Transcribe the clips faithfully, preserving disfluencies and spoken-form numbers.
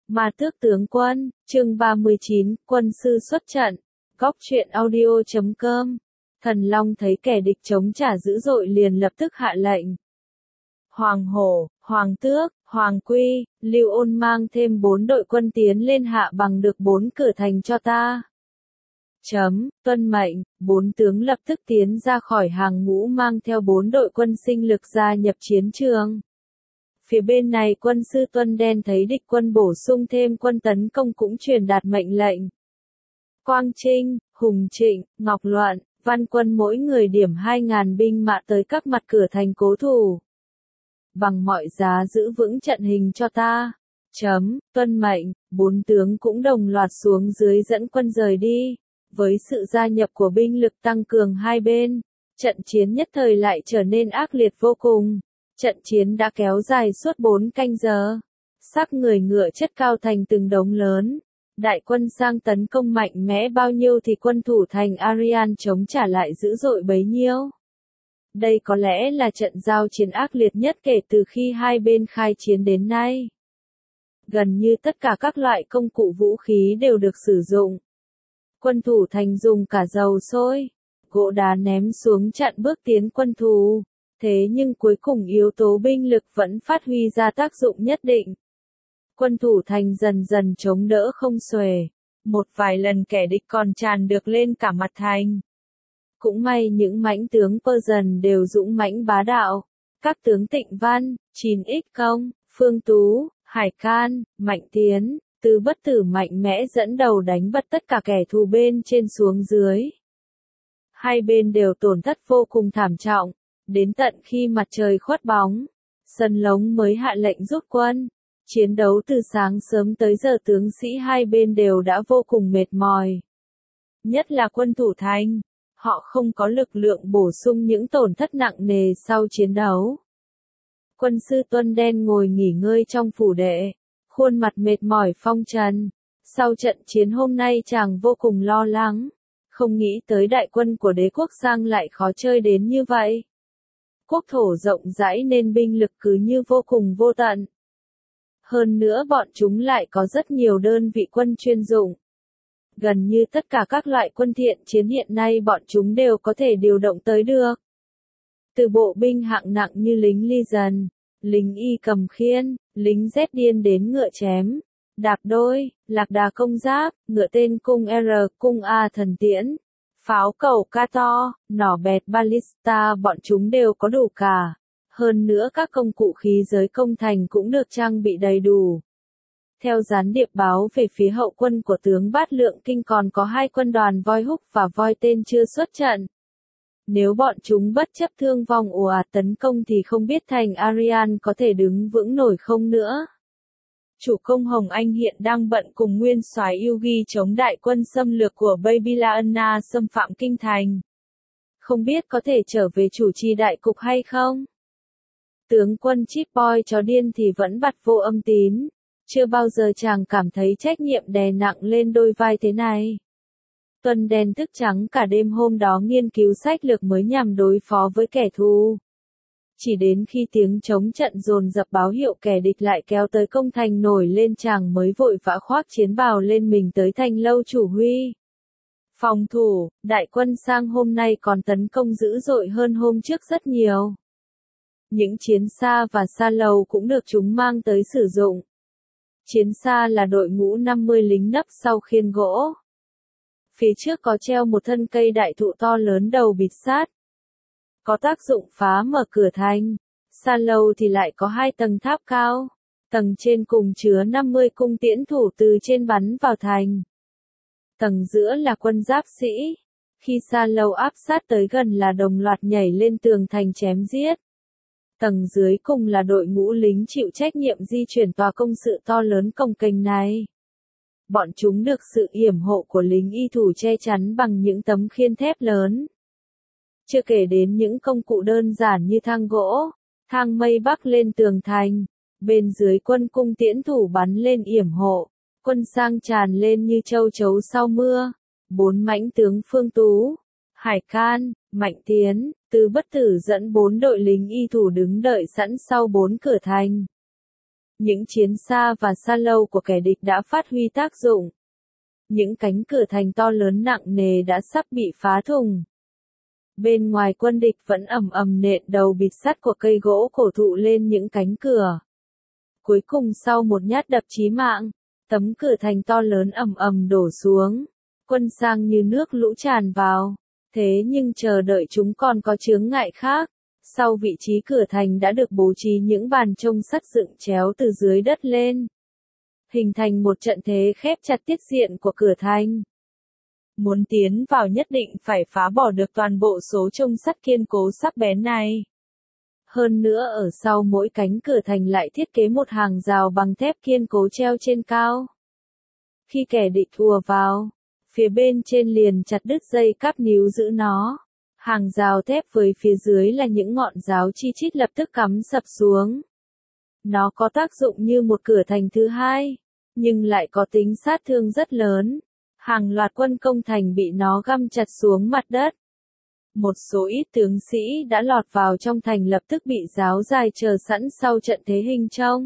Ma Tước tướng quân, chương ba mươi chín, quân sư xuất trận. Góc truyện audio chấm com. Thần Long thấy kẻ địch chống trả dữ dội liền lập tức hạ lệnh. Hoàng Hổ, Hoàng Tước, Hoàng Quy, Lưu Ôn mang thêm bốn đội quân tiến lên hạ bằng được bốn cửa thành cho ta. Chấm, tuân mệnh, bốn tướng lập tức tiến ra khỏi hàng ngũ mang theo bốn đội quân sinh lực gia nhập chiến trường. Phía bên này quân sư Tuân Đen thấy địch quân bổ sung thêm quân tấn công cũng truyền đạt mệnh lệnh. Quang Trinh, Hùng Trịnh, Ngọc Luận, Văn Quân mỗi người điểm hai ngàn binh mã tới các mặt cửa thành cố thủ. Bằng mọi giá giữ vững trận hình cho ta. Chấm, tuân mệnh, bốn tướng cũng đồng loạt xuống dưới dẫn quân rời đi. Với sự gia nhập của binh lực tăng cường hai bên, trận chiến nhất thời lại trở nên ác liệt vô cùng. Trận chiến đã kéo dài suốt bốn canh giờ. Xác người ngựa chất cao thành từng đống lớn. Đại quân sang tấn công mạnh mẽ bao nhiêu thì quân thủ thành Arian chống trả lại dữ dội bấy nhiêu. Đây có lẽ là trận giao chiến ác liệt nhất kể từ khi hai bên khai chiến đến nay. Gần như tất cả các loại công cụ vũ khí đều được sử dụng. Quân thủ thành dùng cả dầu sôi, gỗ đá ném xuống chặn bước tiến quân thù. Thế nhưng cuối cùng yếu tố binh lực vẫn phát huy ra tác dụng nhất định. Quân thủ thành dần dần chống đỡ không xuể. Một vài lần kẻ địch còn tràn được lên cả mặt thành. Cũng may những mãnh tướng Persian đều dũng mãnh bá đạo. Các tướng Tịnh Văn, chín ích Công, Phương Tú, Hải Can, Mạnh Tiến, Tứ Bất Tử mạnh mẽ dẫn đầu đánh bật tất cả kẻ thù bên trên xuống dưới. Hai bên đều tổn thất vô cùng thảm trọng. Đến tận khi mặt trời khuất bóng, Sân Lống mới hạ lệnh rút quân. Chiến đấu từ sáng sớm tới giờ tướng sĩ hai bên đều đã vô cùng mệt mỏi. Nhất là quân thủ thành, họ không có lực lượng bổ sung những tổn thất nặng nề sau chiến đấu. Quân sư Tuân Đen ngồi nghỉ ngơi trong phủ đệ, khuôn mặt mệt mỏi phong trần. Sau trận chiến hôm nay chàng vô cùng lo lắng, không nghĩ tới đại quân của đế quốc Giang lại khó chơi đến như vậy. Quốc thổ rộng rãi nên binh lực cứ như vô cùng vô tận. Hơn nữa bọn chúng lại có rất nhiều đơn vị quân chuyên dụng. Gần như tất cả các loại quân thiện chiến hiện nay bọn chúng đều có thể điều động tới được. Từ bộ binh hạng nặng như lính ly dần, lính y cầm khiên, lính rét điên đến ngựa chém, đạp đôi, lạc đà công giáp, ngựa tên cung R, cung A thần tiễn. Pháo cầu ca to, nỏ bẹt ballista bọn chúng đều có đủ cả. Hơn nữa các công cụ khí giới công thành cũng được trang bị đầy đủ. Theo gián điệp báo về phía hậu quân của tướng Bát Lượng Kinh còn có hai quân đoàn voi húc và voi tên chưa xuất trận. Nếu bọn chúng bất chấp thương vong ồ ạt tấn công thì không biết thành Arian có thể đứng vững nổi không nữa. Chủ công Hồng Anh hiện đang bận cùng nguyên soái Yugi chống đại quân xâm lược của Babylania xâm phạm kinh thành. Không biết có thể trở về chủ trì đại cục hay không? Tướng quân Chip Boy chó điên thì vẫn bặt vô âm tín. Chưa bao giờ chàng cảm thấy trách nhiệm đè nặng lên đôi vai thế này. Tuân Đen thức trắng cả đêm hôm đó nghiên cứu sách lược mới nhằm đối phó với kẻ thù. Chỉ đến khi tiếng chống trận dồn dập báo hiệu kẻ địch lại kéo tới công thành nổi lên chàng mới vội vã khoác chiến bào lên mình tới thành lâu chủ huy. Phòng thủ, đại quân sang hôm nay còn tấn công dữ dội hơn hôm trước rất nhiều. Những chiến xa và xa lầu cũng được chúng mang tới sử dụng. Chiến xa là đội ngũ năm mươi lính nấp sau khiên gỗ. Phía trước có treo một thân cây đại thụ to lớn đầu bịt sát. Có tác dụng phá mở cửa thành. Xa lầu thì lại có hai tầng tháp cao. Tầng trên cùng chứa năm mươi cung tiễn thủ từ trên bắn vào thành. Tầng giữa là quân giáp sĩ. Khi xa lầu áp sát tới gần là đồng loạt nhảy lên tường thành chém giết. Tầng dưới cùng là đội ngũ lính chịu trách nhiệm di chuyển tòa công sự to lớn cồng kềnh này. Bọn chúng được sự yểm hộ của lính y thủ che chắn bằng những tấm khiên thép lớn. Chưa kể đến những công cụ đơn giản như thang gỗ, thang mây bắc lên tường thành. Bên dưới quân cung tiễn thủ bắn lên yểm hộ. Quân sang tràn lên như châu chấu sau mưa. Bốn mãnh tướng Phương Tú, Hải Can, Mạnh Tiến, Tứ Bất Tử dẫn bốn đội lính y thủ đứng đợi sẵn sau bốn cửa thành. Những chiến xa và xa lâu của kẻ địch đã phát huy tác dụng. Những cánh cửa thành to lớn nặng nề đã sắp bị phá thủng. Bên ngoài quân địch vẫn ầm ầm nện đầu bịt sắt của cây gỗ cổ thụ lên những cánh cửa. Cuối cùng sau một nhát đập chí mạng, tấm cửa thành to lớn ầm ầm đổ xuống. Quân Sang như nước lũ tràn vào. Thế nhưng chờ đợi chúng còn có chướng ngại khác. Sau vị trí cửa thành đã được bố trí những bàn trông sắt dựng chéo từ dưới đất lên, hình thành một trận thế khép chặt tiết diện của cửa thành. Muốn tiến vào nhất định phải phá bỏ được toàn bộ số trông sắt kiên cố sắc bén này. Hơn nữa ở sau mỗi cánh cửa thành lại thiết kế một hàng rào bằng thép kiên cố treo trên cao. Khi kẻ địch ùa vào, phía bên trên liền chặt đứt dây cáp níu giữ nó. Hàng rào thép với phía dưới là những ngọn giáo chi chít lập tức cắm sập xuống. Nó có tác dụng như một cửa thành thứ hai, nhưng lại có tính sát thương rất lớn. Hàng loạt quân công thành bị nó găm chặt xuống mặt đất. Một số ít tướng sĩ đã lọt vào trong thành lập tức bị giáo dài chờ sẵn sau trận thế hình trông.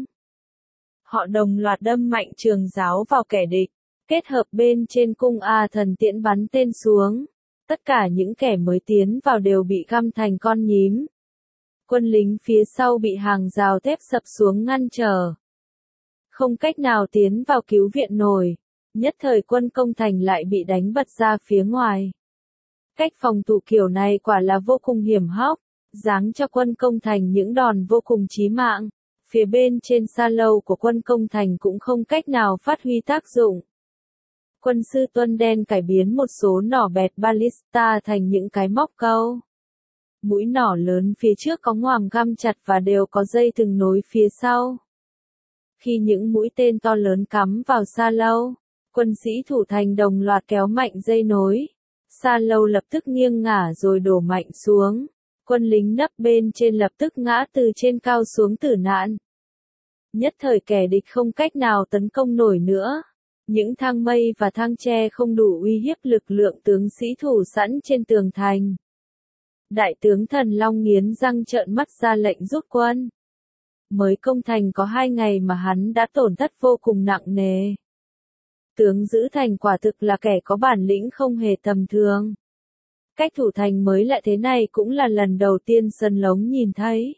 Họ đồng loạt đâm mạnh trường giáo vào kẻ địch, kết hợp bên trên cung A thần tiễn bắn tên xuống. Tất cả những kẻ mới tiến vào đều bị găm thành con nhím. Quân lính phía sau bị hàng rào thép sập xuống ngăn trở. Không cách nào tiến vào cứu viện nổi. Nhất thời quân công thành lại bị đánh bật ra phía ngoài. Cách phòng thủ kiểu này quả là vô cùng hiểm hóc, giáng cho quân công thành những đòn vô cùng chí mạng. Phía bên trên xa lâu của quân công thành cũng không cách nào phát huy tác dụng. Quân sư Tuân Đen cải biến một số nỏ bẹt ballista thành những cái móc câu. Mũi nỏ lớn phía trước có ngoàm găm chặt và đều có dây thừng nối phía sau. Khi những mũi tên to lớn cắm vào xa lâu, quân sĩ thủ thành đồng loạt kéo mạnh dây nối. Xa lâu lập tức nghiêng ngả rồi đổ mạnh xuống. Quân lính nấp bên trên lập tức ngã từ trên cao xuống tử nạn. Nhất thời kẻ địch không cách nào tấn công nổi nữa. Những thang mây và thang tre không đủ uy hiếp lực lượng tướng sĩ thủ sẵn trên tường thành. Đại tướng Thần Long nghiến răng trợn mắt ra lệnh rút quân. Mới công thành có hai ngày mà hắn đã tổn thất vô cùng nặng nề. Tướng giữ thành quả thực là kẻ có bản lĩnh không hề tầm thường. Cách thủ thành mới lạ thế này cũng là lần đầu tiên Sơn Lống nhìn thấy.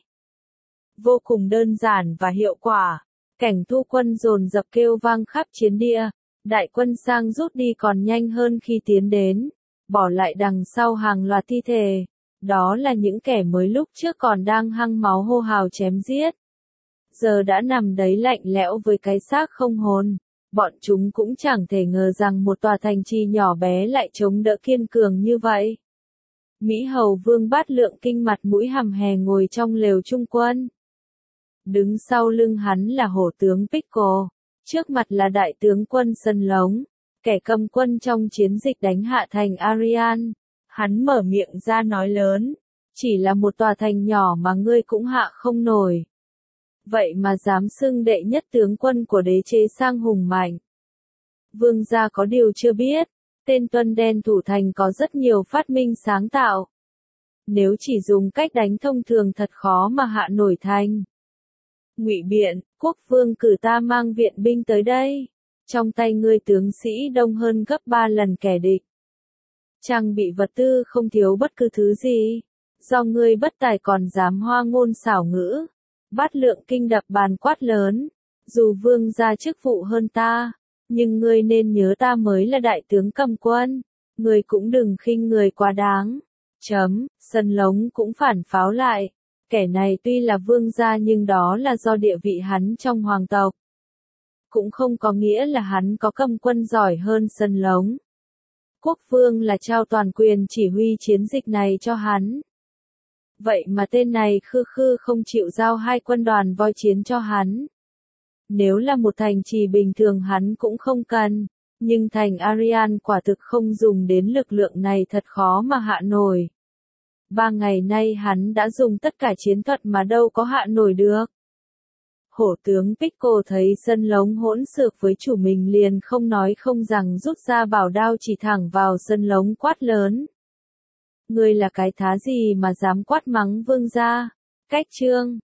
Vô cùng đơn giản và hiệu quả. Cảnh thu quân dồn dập kêu vang khắp chiến địa. Đại quân Sang rút đi còn nhanh hơn khi tiến đến. Bỏ lại đằng sau hàng loạt thi thể. Đó là những kẻ mới lúc trước còn đang hăng máu hô hào chém giết. Giờ đã nằm đấy lạnh lẽo với cái xác không hồn. Bọn chúng cũng chẳng thể ngờ rằng một tòa thành trì nhỏ bé lại chống đỡ kiên cường như vậy. Mỹ Hầu Vương Bát Lượng Kinh mặt mũi hầm hè ngồi trong lều trung quân. Đứng sau lưng hắn là hổ tướng Pico, trước mặt là đại tướng quân Sơn Lống, kẻ cầm quân trong chiến dịch đánh hạ thành Arian. Hắn mở miệng ra nói lớn, chỉ là một tòa thành nhỏ mà ngươi cũng hạ không nổi. Vậy mà dám xưng đệ nhất tướng quân của đế chế Sang hùng mạnh. Vương gia có điều chưa biết, tên Tuân Đen thủ thành có rất nhiều phát minh sáng tạo. Nếu chỉ dùng cách đánh thông thường thật khó mà hạ nổi thành. Ngụy biện, quốc vương cử ta mang viện binh tới đây. Trong tay ngươi tướng sĩ đông hơn gấp ba lần kẻ địch. Trang bị vật tư không thiếu bất cứ thứ gì. Do ngươi bất tài còn dám hoa ngôn xảo ngữ. Bát Lượng Kinh đập bàn quát lớn. Dù vương gia chức vụ hơn ta, nhưng ngươi nên nhớ ta mới là đại tướng cầm quân. Ngươi cũng đừng khinh người quá đáng. Chấm, Sơn Lống cũng phản pháo lại. Kẻ này tuy là vương gia nhưng đó là do địa vị hắn trong hoàng tộc. Cũng không có nghĩa là hắn có cầm quân giỏi hơn Sơn Lống. Quốc vương là trao toàn quyền chỉ huy chiến dịch này cho hắn. Vậy mà tên này khư khư không chịu giao hai quân đoàn voi chiến cho hắn. Nếu là một thành trì bình thường hắn cũng không cần, nhưng thành Arian quả thực không dùng đến lực lượng này thật khó mà hạ nổi. Ba ngày nay hắn đã dùng tất cả chiến thuật mà đâu có hạ nổi được. Hổ tướng Pico thấy Sơn Lống hỗn xược với chủ mình liền không nói không rằng rút ra bảo đao chỉ thẳng vào Sơn Lống quát lớn. Ngươi là cái thá gì mà dám quát mắng vương gia? Cách chương